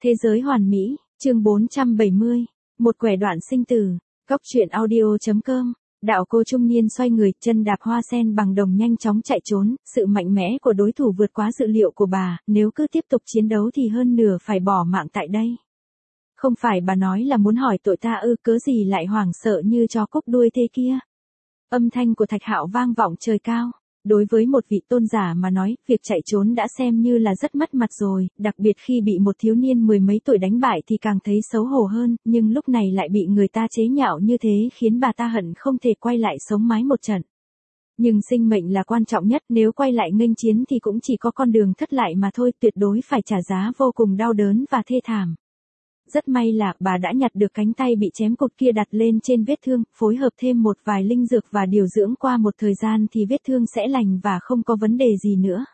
Thế giới hoàn mỹ, chương 470, một quẻ đoạn sinh tử, Cóc truyện audio.com. Đạo cô trung niên xoay người, chân đạp hoa sen bằng đồng nhanh chóng chạy trốn, sự mạnh mẽ của đối thủ vượt quá dự liệu của bà, nếu cứ tiếp tục chiến đấu thì hơn nửa phải bỏ mạng tại đây. Không phải bà nói là muốn hỏi tội ta ư, cớ gì lại hoảng sợ như chó cúp đuôi thế kia. Âm thanh của Thạch Hạo vang vọng trời cao. Đối với một vị tôn giả mà nói, việc chạy trốn đã xem như là rất mất mặt rồi, đặc biệt khi bị một thiếu niên mười mấy tuổi đánh bại thì càng thấy xấu hổ hơn, nhưng lúc này lại bị người ta chế nhạo như thế khiến bà ta hận không thể quay lại sống mái một trận. Nhưng sinh mệnh là quan trọng nhất, nếu quay lại nghênh chiến thì cũng chỉ có con đường thất lại mà thôi, tuyệt đối phải trả giá vô cùng đau đớn và thê thảm. Rất may là bà đã nhặt được cánh tay bị chém cụt kia đặt lên trên vết thương, phối hợp thêm một vài linh dược và điều dưỡng qua một thời gian thì vết thương sẽ lành và không có vấn đề gì nữa.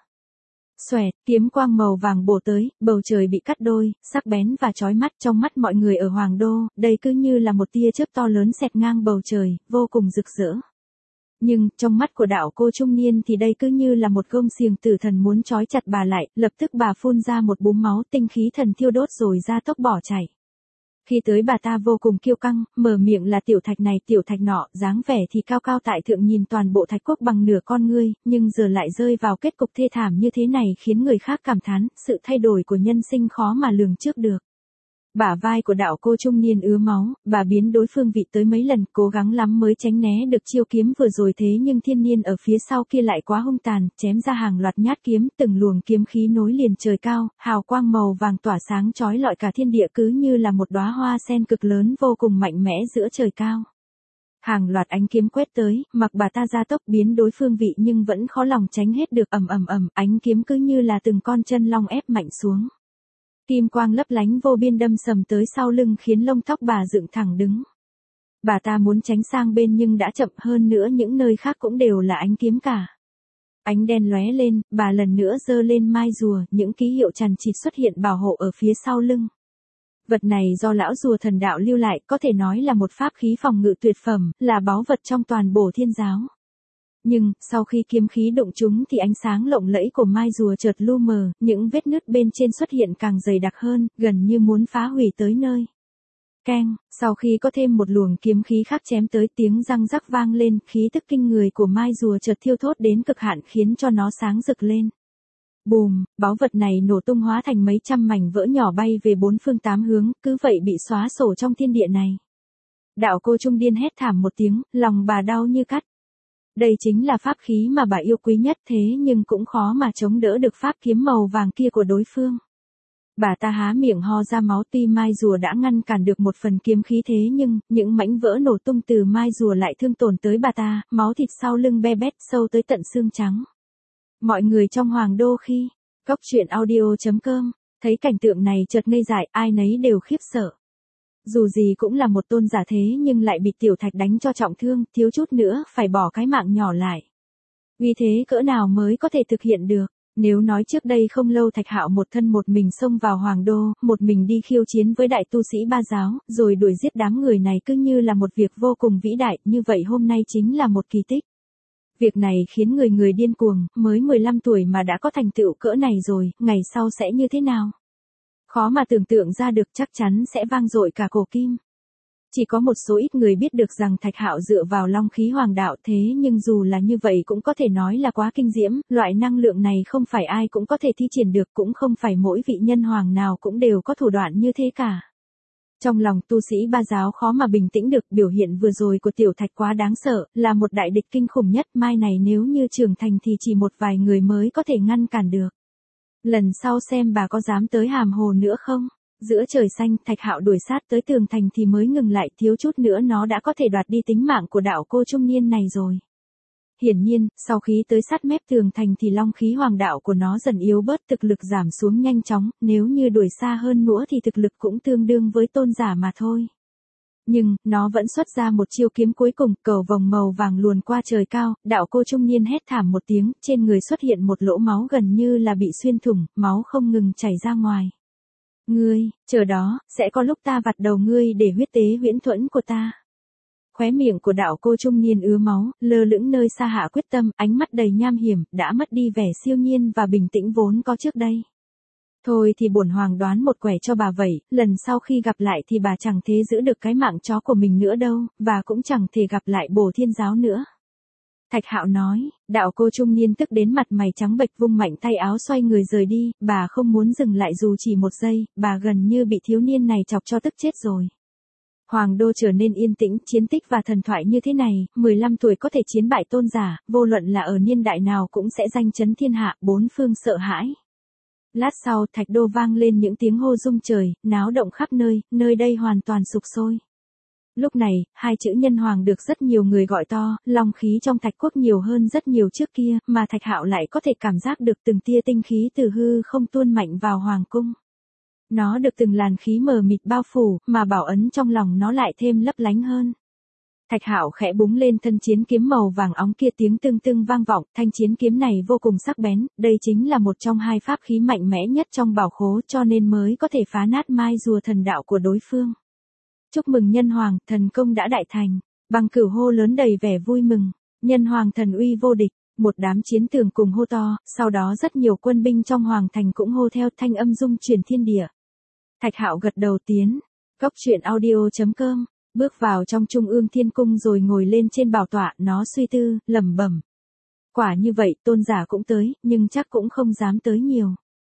Xoẹt, kiếm quang màu vàng bổ tới, bầu trời bị cắt đôi, sắc bén và chói mắt trong mắt mọi người ở Hoàng Đô, đây cứ như là một tia chớp to lớn xẹt ngang bầu trời, vô cùng rực rỡ. Nhưng, trong mắt của đạo cô trung niên thì đây cứ như là một gông xiềng tử thần muốn trói chặt bà lại, lập tức bà phun ra một búng máu, tinh khí thần thiêu đốt rồi ra tốc bỏ chạy. Khi tới bà ta vô cùng kiêu căng, mở miệng là tiểu thạch này tiểu thạch nọ, dáng vẻ thì cao cao tại thượng nhìn toàn bộ thạch quốc bằng nửa con ngươi, nhưng giờ lại rơi vào kết cục thê thảm như thế này khiến người khác cảm thán, sự thay đổi của nhân sinh khó mà lường trước được. Bả vai của đạo cô trung niên ứa máu, bà biến đối phương vị tới mấy lần, cố gắng lắm mới tránh né được chiêu kiếm vừa rồi thế nhưng thiên niên ở phía sau kia lại quá hung tàn, chém ra hàng loạt nhát kiếm, từng luồng kiếm khí nối liền trời cao, hào quang màu vàng tỏa sáng chói lọi cả thiên địa cứ như là một đóa hoa sen cực lớn vô cùng mạnh mẽ giữa trời cao. Hàng loạt ánh kiếm quét tới, mặc bà ta ra tốc biến đối phương vị nhưng vẫn khó lòng tránh hết được, ánh kiếm cứ như là từng con chân long ép mạnh xuống. Kim quang lấp lánh vô biên đâm sầm tới sau lưng khiến lông tóc bà dựng thẳng đứng. Bà ta muốn tránh sang bên nhưng đã chậm, hơn nữa những nơi khác cũng đều là ánh kiếm cả. Ánh đen lóe lên, bà lần nữa giơ lên mai rùa, những ký hiệu chằng chịt xuất hiện bảo hộ ở phía sau lưng. Vật này do lão rùa thần đạo lưu lại, có thể nói là một pháp khí phòng ngự tuyệt phẩm, là báu vật trong toàn bộ thiên giáo. Nhưng, sau khi kiếm khí đụng chúng thì ánh sáng lộng lẫy của mai rùa chợt lu mờ, những vết nứt bên trên xuất hiện càng dày đặc hơn, gần như muốn phá hủy tới nơi. Keng, sau khi có thêm một luồng kiếm khí khác chém tới, tiếng răng rắc vang lên, khí tức kinh người của mai rùa chợt thiêu thốt đến cực hạn khiến cho nó sáng rực lên. Bùm, báu vật này nổ tung hóa thành mấy trăm mảnh vỡ nhỏ bay về bốn phương tám hướng, cứ vậy bị xóa sổ trong thiên địa này. Đạo cô trung điên hét thảm một tiếng, lòng bà đau như cắt. Đây chính là pháp khí mà bà yêu quý nhất thế nhưng cũng khó mà chống đỡ được pháp kiếm màu vàng kia của đối phương. Bà ta há miệng ho ra máu, tuy mai rùa đã ngăn cản được một phần kiếm khí thế nhưng, những mảnh vỡ nổ tung từ mai rùa lại thương tổn tới bà ta, máu thịt sau lưng be bét sâu tới tận xương trắng. Mọi người trong Hoàng Đô khi, Cóc truyện audio.com, thấy cảnh tượng này chợt ngây dại, ai nấy đều khiếp sợ. Dù gì cũng là một tôn giả thế nhưng lại bị tiểu thạch đánh cho trọng thương, thiếu chút nữa phải bỏ cái mạng nhỏ lại. Vì thế cỡ nào mới có thể thực hiện được, nếu nói trước đây không lâu Thạch Hạo một thân một mình xông vào Hoàng Đô, một mình đi khiêu chiến với đại tu sĩ Ba giáo, rồi đuổi giết đám người này cứ như là một việc vô cùng vĩ đại, như vậy hôm nay chính là một kỳ tích. Việc này khiến người người điên cuồng, mới 15 tuổi mà đã có thành tựu cỡ này rồi, ngày sau sẽ như thế nào? Khó mà tưởng tượng ra được, chắc chắn sẽ vang dội cả cổ kim. Chỉ có một số ít người biết được rằng Thạch Hạo dựa vào long khí hoàng đạo thế nhưng dù là như vậy cũng có thể nói là quá kinh diễm, loại năng lượng này không phải ai cũng có thể thi triển được, cũng không phải mỗi vị nhân hoàng nào cũng đều có thủ đoạn như thế cả. Trong lòng tu sĩ Ba giáo khó mà bình tĩnh được, biểu hiện vừa rồi của tiểu thạch quá đáng sợ, là một đại địch kinh khủng nhất, mai này nếu như trưởng thành thì chỉ một vài người mới có thể ngăn cản được. Lần sau xem bà có dám tới Hàm Hồ nữa không? Giữa trời xanh, Thạch Hạo đuổi sát tới tường thành thì mới ngừng lại, thiếu chút nữa nó đã có thể đoạt đi tính mạng của đạo cô trung niên này rồi. Hiển nhiên, sau khi tới sát mép tường thành thì long khí hoàng đạo của nó dần yếu bớt, thực lực giảm xuống nhanh chóng, nếu như đuổi xa hơn nữa thì thực lực cũng tương đương với tôn giả mà thôi. Nhưng, nó vẫn xuất ra một chiêu kiếm cuối cùng, cầu vồng màu vàng luồn qua trời cao, đạo cô trung niên hét thảm một tiếng, trên người xuất hiện một lỗ máu gần như là bị xuyên thủng, máu không ngừng chảy ra ngoài. Ngươi, chờ đó, sẽ có lúc ta vặt đầu ngươi để huyết tế huyễn thuẫn của ta. Khóe miệng của đạo cô trung niên ứa máu, lơ lửng nơi xa hạ quyết tâm, ánh mắt đầy nham hiểm, đã mất đi vẻ siêu nhiên và bình tĩnh vốn có trước đây. Thôi thì bổn hoàng đoán một quẻ cho bà vậy, lần sau khi gặp lại thì bà chẳng thể giữ được cái mạng chó của mình nữa đâu, và cũng chẳng thể gặp lại Bổ Thiên Giáo nữa. Thạch Hạo nói, đạo cô trung niên tức đến mặt mày trắng bệch vung mạnh tay áo xoay người rời đi, bà không muốn dừng lại dù chỉ một giây, bà gần như bị thiếu niên này chọc cho tức chết rồi. Hoàng đô trở nên yên tĩnh, chiến tích và thần thoại như thế này, 15 tuổi có thể chiến bại tôn giả, vô luận là ở niên đại nào cũng sẽ danh chấn thiên hạ, bốn phương sợ hãi. Lát sau Thạch Đô vang lên những tiếng hô rung trời, náo động khắp nơi, nơi đây hoàn toàn sục sôi. Lúc này, hai chữ nhân hoàng được rất nhiều người gọi to, long khí trong Thạch Quốc nhiều hơn rất nhiều trước kia, mà Thạch Hạo lại có thể cảm giác được từng tia tinh khí từ hư không tuôn mạnh vào hoàng cung. Nó được từng làn khí mờ mịt bao phủ, mà bảo ấn trong lòng nó lại thêm lấp lánh hơn. Thạch Hạo khẽ búng lên thân chiến kiếm màu vàng óng kia, tiếng tưng tưng vang vọng, thanh chiến kiếm này vô cùng sắc bén, đây chính là một trong hai pháp khí mạnh mẽ nhất trong bảo khố, cho nên mới có thể phá nát mai rùa thần đạo của đối phương. Chúc mừng nhân hoàng, thần công đã đại thành. Bằng cửu hô lớn đầy vẻ vui mừng. Nhân hoàng thần uy vô địch. Một đám chiến tường cùng hô to, sau đó rất nhiều quân binh trong hoàng thành cũng hô theo, thanh âm rung chuyển thiên địa. Thạch Hạo gật đầu tiến. Cốc truyện audio.com. Bước vào trong trung ương thiên cung rồi ngồi lên trên bảo tọa, nó suy tư, lẩm bẩm. Quả như vậy, tôn giả cũng tới, nhưng chắc cũng không dám tới nhiều.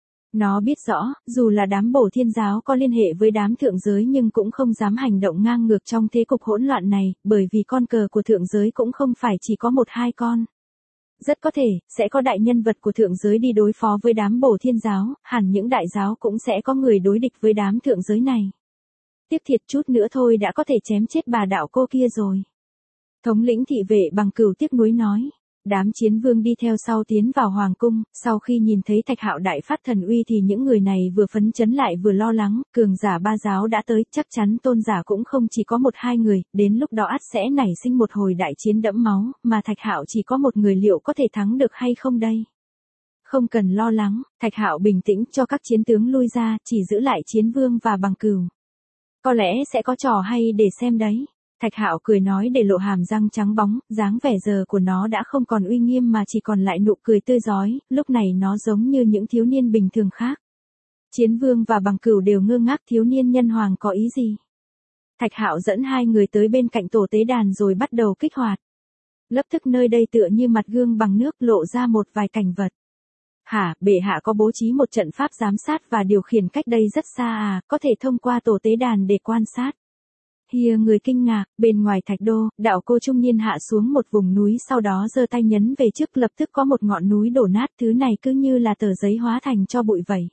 Nó biết rõ, dù là đám Bổ Thiên Giáo có liên hệ với đám thượng giới nhưng cũng không dám hành động ngang ngược trong thế cục hỗn loạn này, bởi vì con cờ của thượng giới cũng không phải chỉ có một hai con. Rất có thể, sẽ có đại nhân vật của thượng giới đi đối phó với đám Bổ Thiên Giáo, hẳn những đại giáo cũng sẽ có người đối địch với đám thượng giới này. Tiếc thiệt chút nữa thôi đã có thể chém chết bà đạo cô kia rồi. Thống lĩnh thị vệ Bằng Cửu tiếc nuối nói. Đám chiến vương đi theo sau tiến vào hoàng cung, sau khi nhìn thấy Thạch Hạo đại phát thần uy thì những người này vừa phấn chấn lại vừa lo lắng, cường giả ba giáo đã tới, chắc chắn tôn giả cũng không chỉ có một hai người, đến lúc đó ắt sẽ nảy sinh một hồi đại chiến đẫm máu, mà Thạch Hạo chỉ có một người liệu có thể thắng được hay không đây? Không cần lo lắng, Thạch Hạo bình tĩnh cho các chiến tướng lui ra, chỉ giữ lại chiến vương và Bằng Cửu. Có lẽ sẽ có trò hay để xem đấy. Thạch Hạo cười nói để lộ hàm răng trắng bóng, dáng vẻ giờ của nó đã không còn uy nghiêm mà chỉ còn lại nụ cười tươi rói, lúc này nó giống như những thiếu niên bình thường khác. Chiến vương và Bằng Cửu đều ngơ ngác, thiếu niên nhân hoàng có ý gì? Thạch Hạo dẫn hai người tới bên cạnh tổ tế đàn rồi bắt đầu kích hoạt. Lập tức nơi đây tựa như mặt gương bằng nước lộ ra một vài cảnh vật. Hả, bệ hạ có bố trí một trận pháp giám sát và điều khiển cách đây rất xa à, có thể thông qua tổ tế đàn để quan sát. Hìa người kinh ngạc, bên ngoài Thạch Đô, đạo cô trung niên hạ xuống một vùng núi sau đó giơ tay nhấn về trước, lập tức có một ngọn núi đổ nát, thứ này cứ như là tờ giấy hóa thành cho bụi vậy.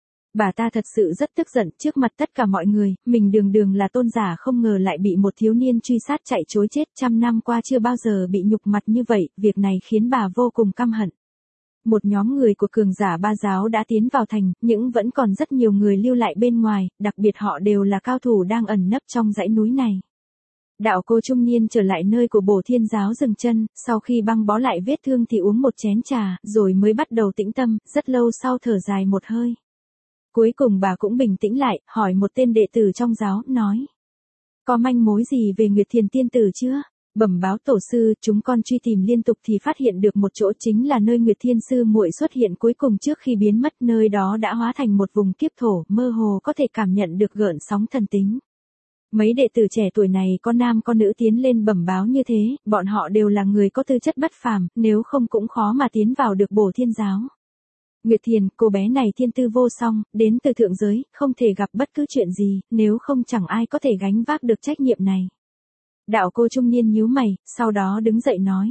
Bà ta thật sự rất tức giận, trước mặt tất cả mọi người, mình đường đường là tôn giả không ngờ lại bị một thiếu niên truy sát chạy trối chết, 100 năm qua chưa bao giờ bị nhục mặt như vậy, việc này khiến bà vô cùng căm hận. Một nhóm người của cường giả ba giáo đã tiến vào thành, nhưng vẫn còn rất nhiều người lưu lại bên ngoài, đặc biệt họ đều là cao thủ đang ẩn nấp trong dãy núi này. Đạo cô trung niên trở lại nơi của Bổ Thiên Giáo dừng chân, sau khi băng bó lại vết thương thì uống một chén trà, rồi mới bắt đầu tĩnh tâm, rất lâu sau thở dài một hơi. Cuối cùng bà cũng bình tĩnh lại, hỏi một tên đệ tử trong giáo, nói. Có manh mối gì về Nguyệt Thiền tiên tử chưa? Bẩm báo tổ sư, chúng con truy tìm liên tục thì phát hiện được một chỗ, chính là nơi Nguyệt Thiên sư muội xuất hiện cuối cùng trước khi biến mất, nơi đó đã hóa thành một vùng kiếp thổ, mơ hồ có thể cảm nhận được gợn sóng thần tính. Mấy đệ tử trẻ tuổi này có nam có nữ tiến lên bẩm báo như thế, bọn họ đều là người có tư chất bất phàm, nếu không cũng khó mà tiến vào được Bổ Thiên Giáo. Nguyệt Thiền, cô bé này thiên tư vô song, đến từ thượng giới, không thể gặp bất cứ chuyện gì, nếu không chẳng ai có thể gánh vác được trách nhiệm này. Đạo cô trung niên nhíu mày, sau đó đứng dậy nói.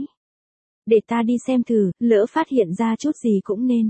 Để ta đi xem thử, lỡ phát hiện ra chút gì cũng nên.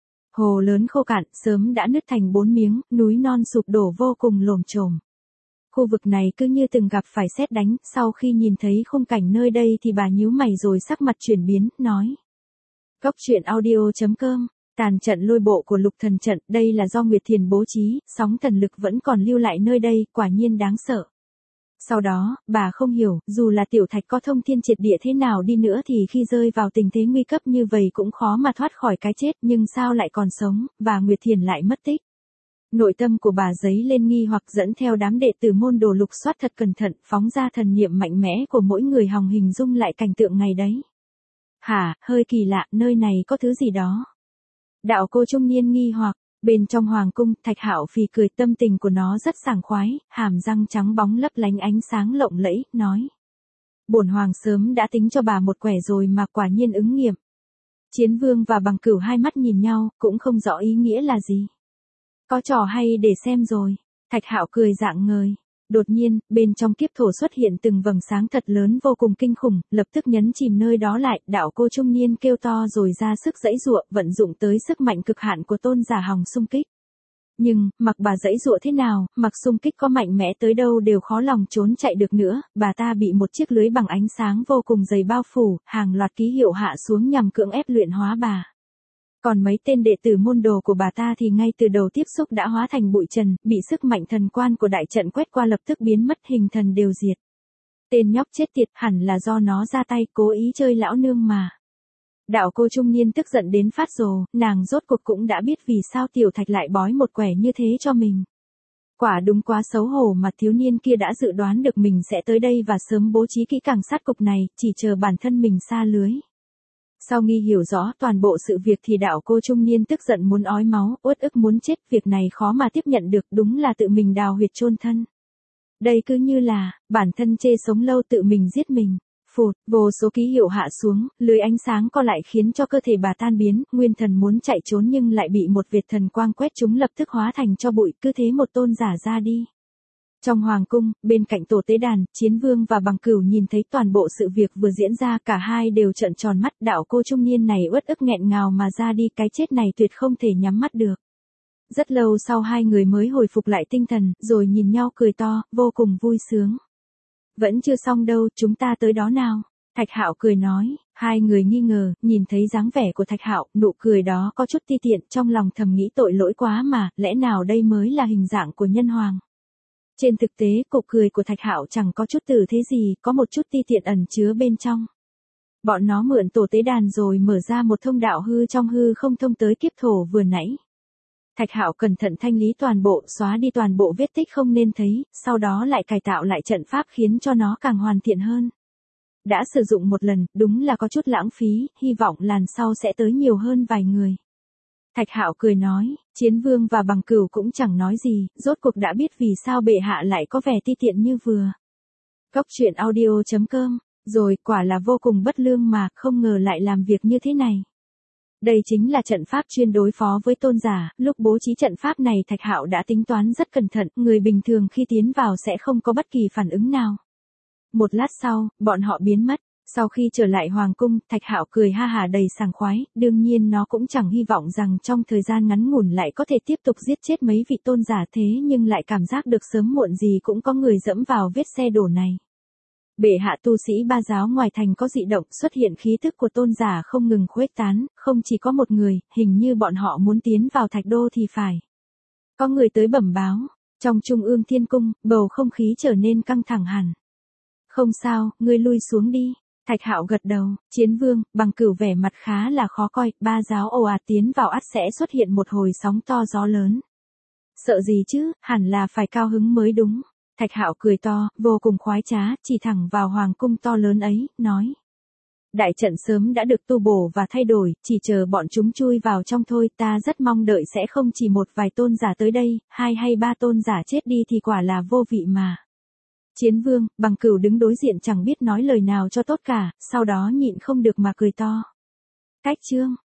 Hồ lớn khô cạn, sớm đã nứt thành 4 miếng, núi non sụp đổ vô cùng lồm chồm. Khu vực này cứ như từng gặp phải sét đánh, sau khi nhìn thấy khung cảnh nơi đây thì bà nhíu mày rồi sắc mặt chuyển biến, nói. Cốc truyện audio.com. Tàn trận lôi bộ của Lục Thần trận, đây là do Nguyệt Thiền bố trí, sóng thần lực vẫn còn lưu lại nơi đây, quả nhiên đáng sợ. Sau đó, bà không hiểu, dù là tiểu Thạch có thông thiên triệt địa thế nào đi nữa thì khi rơi vào tình thế nguy cấp như vậy cũng khó mà thoát khỏi cái chết, nhưng sao lại còn sống, và Nguyệt Thiền lại mất tích. Nội tâm của bà dấy lên nghi hoặc, dẫn theo đám đệ tử môn đồ lục soát thật cẩn thận, phóng ra thần niệm mạnh mẽ của mỗi người hòng hình dung lại cảnh tượng ngày đấy. Hả, hơi kỳ lạ, nơi này có thứ gì đó. Đạo cô trung niên nghi hoặc, Bên trong hoàng cung, Thạch Hạo phì cười, tâm tình của nó rất sảng khoái, hàm răng trắng bóng lấp lánh ánh sáng lộng lẫy, nói. Bổn hoàng sớm đã tính cho bà một quẻ rồi mà quả nhiên ứng nghiệm. Chiến Vương và Bằng Cửu hai mắt nhìn nhau, cũng không rõ ý nghĩa là gì. Có trò hay để xem rồi. Thạch Hạo cười rạng ngời. Đột nhiên, bên trong kiếp thổ xuất hiện từng vầng sáng thật lớn vô cùng kinh khủng, lập tức nhấn chìm nơi đó lại, đạo cô trung niên kêu to rồi ra sức giãy giụa, vận dụng tới sức mạnh cực hạn của tôn giả hòng xung kích. Nhưng, mặc bà giãy giụa thế nào, mặc xung kích có mạnh mẽ tới đâu đều khó lòng trốn chạy được nữa, bà ta bị một chiếc lưới bằng ánh sáng vô cùng dày bao phủ, hàng loạt ký hiệu hạ xuống nhằm cưỡng ép luyện hóa bà. Còn mấy tên đệ tử môn đồ của bà ta thì ngay từ đầu tiếp xúc đã hóa thành bụi trần, bị sức mạnh thần quan của đại trận quét qua lập tức biến mất, hình thần đều diệt. Tên nhóc chết tiệt, hẳn là do nó ra tay cố ý chơi lão nương mà. Đạo cô trung niên tức giận đến phát rồ, nàng rốt cuộc cũng đã biết vì sao Tiểu Thạch lại bói một quẻ như thế cho mình. Quả đúng quá xấu hổ mà thiếu niên kia đã dự đoán được mình sẽ tới đây và sớm bố trí kỹ càng sát cục này, chỉ chờ bản thân mình sa lưới. Sau nghi hiểu rõ toàn bộ sự việc thì đạo cô trung niên tức giận muốn ói máu, uất ức muốn chết, việc này khó mà tiếp nhận được, đúng là tự mình đào huyệt chôn thân. Đây cứ như là, bản thân chê sống lâu tự mình giết mình. Phụt, vô số ký hiệu hạ xuống, lưới ánh sáng co lại khiến cho cơ thể bà tan biến, nguyên thần muốn chạy trốn nhưng lại bị một vệt thần quang quét chúng lập tức hóa thành cho bụi, cứ thế một tôn giả ra đi. Trong hoàng cung, bên cạnh tổ tế đàn, Chiến Vương và Bằng Cửu nhìn thấy toàn bộ sự việc vừa diễn ra, cả hai đều trợn tròn mắt, đạo cô trung niên này uất ức nghẹn ngào mà ra đi, cái chết này tuyệt không thể nhắm mắt được. Rất lâu sau hai người mới hồi phục lại tinh thần, rồi nhìn nhau cười to, vô cùng vui sướng. Vẫn chưa xong đâu, chúng ta tới đó nào. Thạch Hạo cười nói, hai người nghi ngờ, nhìn thấy dáng vẻ của Thạch Hạo, nụ cười đó có chút ti tiện, trong lòng thầm nghĩ tội lỗi quá mà, lẽ nào đây mới là hình dạng của nhân hoàng. Trên thực tế, cuộc cười của Thạch Hạo chẳng có chút tử thế gì, có một chút ti tiện ẩn chứa bên trong. Bọn nó mượn tổ tế đàn rồi mở ra một thông đạo hư trong hư không thông tới kiếp thổ vừa nãy. Thạch Hạo cẩn thận thanh lý toàn bộ, xóa đi toàn bộ vết tích không nên thấy, sau đó lại cải tạo lại trận pháp khiến cho nó càng hoàn thiện hơn. Đã sử dụng một lần, đúng là có chút lãng phí, hy vọng lần sau sẽ tới nhiều hơn vài người. Thạch Hạo cười nói, Chiến Vương và Bằng Cửu cũng chẳng nói gì, rốt cuộc đã biết vì sao bệ hạ lại có vẻ ti tiện như vừa. Góc truyện audio.com, rồi quả là vô cùng bất lương mà, không ngờ lại làm việc như thế này. Đây chính là trận pháp chuyên đối phó với tôn giả, lúc bố trí trận pháp này Thạch Hạo đã tính toán rất cẩn thận, người bình thường khi tiến vào sẽ không có bất kỳ phản ứng nào. Một lát sau, bọn họ biến mất. Sau khi trở lại hoàng cung, Thạch Hạo cười ha hả đầy sảng khoái, đương nhiên nó cũng chẳng hy vọng rằng trong thời gian ngắn ngủn lại có thể tiếp tục giết chết mấy vị tôn giả thế nhưng lại cảm giác được sớm muộn gì cũng có người dẫm vào vết xe đổ này. Bệ hạ tu sĩ ba giáo ngoài thành có dị động, xuất hiện khí tức của tôn giả không ngừng khuếch tán, không chỉ có một người, hình như bọn họ muốn tiến vào Thạch Đô thì phải. Có người tới bẩm báo, trong Trung ương Thiên Cung, bầu không khí trở nên căng thẳng hẳn. Không sao, ngươi lui xuống đi. Thạch Hạo gật đầu, Chiến Vương, Bằng Cửu vẻ mặt khá là khó coi, ba giáo ồ ạt tiến vào ắt sẽ xuất hiện một hồi sóng to gió lớn. Sợ gì chứ, hẳn là phải cao hứng mới đúng. Thạch Hạo cười to, vô cùng khoái trá, chỉ thẳng vào hoàng cung to lớn ấy, nói. Đại trận sớm đã được tu bổ và thay đổi, chỉ chờ bọn chúng chui vào trong thôi, ta rất mong đợi sẽ không chỉ một vài tôn giả tới đây, hai hay ba tôn giả chết đi thì quả là vô vị mà. Chiến Vương, Bằng Cửu đứng đối diện chẳng biết nói lời nào cho tốt cả, sau đó nhịn không được mà cười to. Cách chương.